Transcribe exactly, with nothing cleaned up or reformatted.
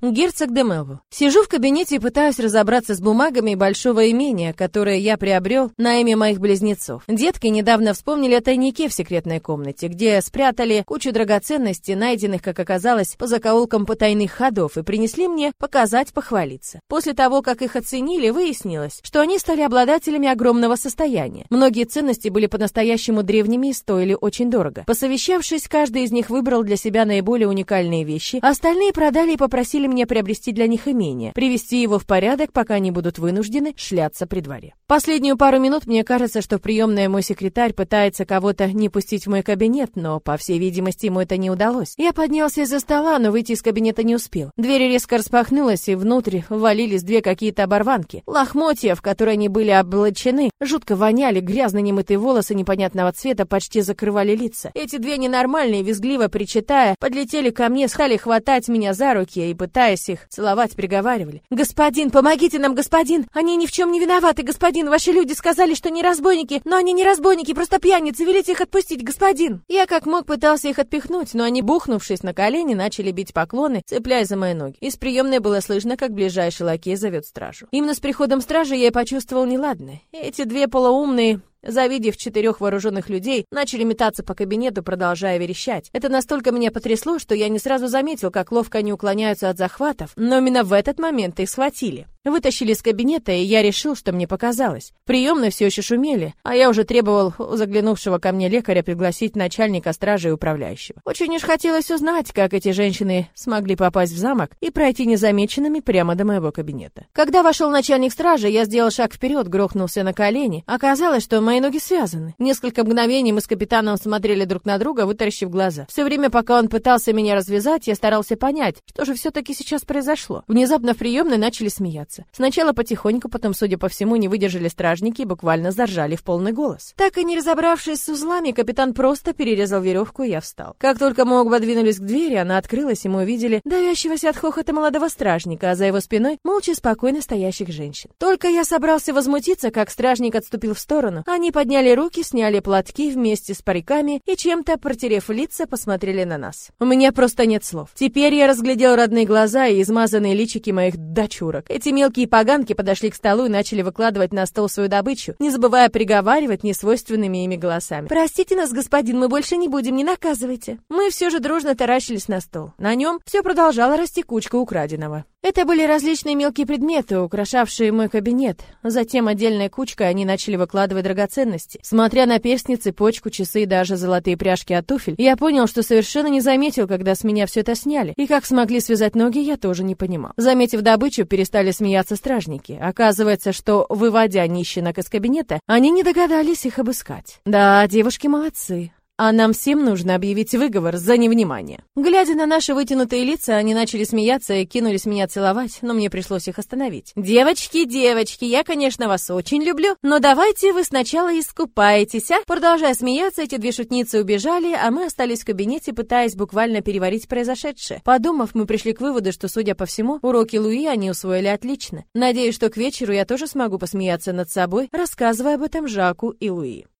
Герцог де Мелвилл. Сижу в кабинете и пытаюсь разобраться с бумагами большого имения, которое я приобрел на имя моих близнецов. Детки недавно вспомнили о тайнике в секретной комнате, где спрятали кучу драгоценностей, найденных, как оказалось, по закоулкам потайных ходов, и принесли мне показать, похвалиться. После того, как их оценили, выяснилось, что они стали обладателями огромного состояния. Многие ценности были по-настоящему древними и стоили очень дорого. Посовещавшись, каждый из них выбрал для себя наиболее уникальные вещи, а остальные продали и попросили мне приобрести для них имение, привести его в порядок, пока они будут вынуждены шляться при дворе. Последнюю пару минут мне кажется, что в приемной мой секретарь пытается кого-то не пустить в мой кабинет, но, по всей видимости, ему это не удалось. Я поднялся из-за стола, но выйти из кабинета не успел. Дверь резко распахнулась, и внутрь ввалились две какие-то оборванки. Лохмотья, в которые они были облачены, жутко воняли, грязно немытые волосы непонятного цвета почти закрывали лица. Эти две ненормальные, визгливо причитая, подлетели ко мне, стали хватать меня за руки и, пытаясь их целовать, приговаривали: «Господин, помогите нам, господин! Они ни в чем не виноваты, господин! Ваши люди сказали, что не разбойники, но они не разбойники, просто пьяницы! Велите их отпустить, господин!» Я как мог пытался их отпихнуть, но они, бухнувшись на колени, начали бить поклоны, цепляясь за мои ноги. Из приемной было слышно, как ближайший лакей зовет стражу. Именно с приходом стражи я и почувствовал неладное. Эти две полуумные, завидев четырех вооруженных людей, начали метаться по кабинету, продолжая верещать. Это настолько меня потрясло, что я не сразу заметил, как ловко они уклоняются от захватов, но именно в этот момент их схватили. Вытащили из кабинета, и я решил, что мне показалось. В приемной все еще шумели, а я уже требовал у заглянувшего ко мне лекаря пригласить начальника стражи и управляющего. Очень уж хотелось узнать, как эти женщины смогли попасть в замок и пройти незамеченными прямо до моего кабинета. Когда вошел начальник стражи, я сделал шаг вперед, грохнулся на колени. Оказалось, что мои ноги связаны. Несколько мгновений мы с капитаном смотрели друг на друга, вытаращив глаза. Все время, пока он пытался меня развязать, я старался понять, что же все-таки сейчас произошло. Внезапно в приемной начали смеяться. Сначала потихоньку, потом, судя по всему, не выдержали стражники и буквально заржали в полный голос. Так и не разобравшись с узлами, капитан просто перерезал веревку, и я встал. Как только мы оба двинулись к двери, она открылась, и мы увидели давящегося от хохота молодого стражника, а за его спиной молча и спокойно стоящих женщин. Только я собрался возмутиться, как стражник отступил в сторону. Они подняли руки, сняли платки вместе с париками и, чем-то протерев лица, посмотрели на нас. У меня просто нет слов. Теперь я разглядел родные глаза и измазанные личики моих дочурок. Эти мелкие поганки подошли к столу и начали выкладывать на стол свою добычу, не забывая приговаривать несвойственными ими голосами. «Простите нас, господин, мы больше не будем, не наказывайте». Мы все же дружно таращились на стол. На нем все продолжало расти кучка украденного. Это были различные мелкие предметы, украшавшие мой кабинет. Затем отдельной кучкой они начали выкладывать драгоценности. Смотря на перстни, цепочку, часы и даже золотые пряжки от туфель, я понял, что совершенно не заметил, когда с меня все это сняли. И как смогли связать ноги, я тоже не понимал. Заметив добычу, перестали смеяться стражники. Оказывается, что, выводя нищенок из кабинета, они не догадались их обыскать. Да, девушки молодцы. А нам всем нужно объявить выговор за невнимание. Глядя на наши вытянутые лица, они начали смеяться и кинулись меня целовать, но мне пришлось их остановить. «Девочки, девочки, я, конечно, вас очень люблю, но давайте вы сначала искупаетесь, а?» Продолжая смеяться, эти две шутницы убежали, а мы остались в кабинете, пытаясь буквально переварить произошедшее. Подумав, мы пришли к выводу, что, судя по всему, уроки Луи они усвоили отлично. Надеюсь, что к вечеру я тоже смогу посмеяться над собой, рассказывая об этом Жаку и Луи.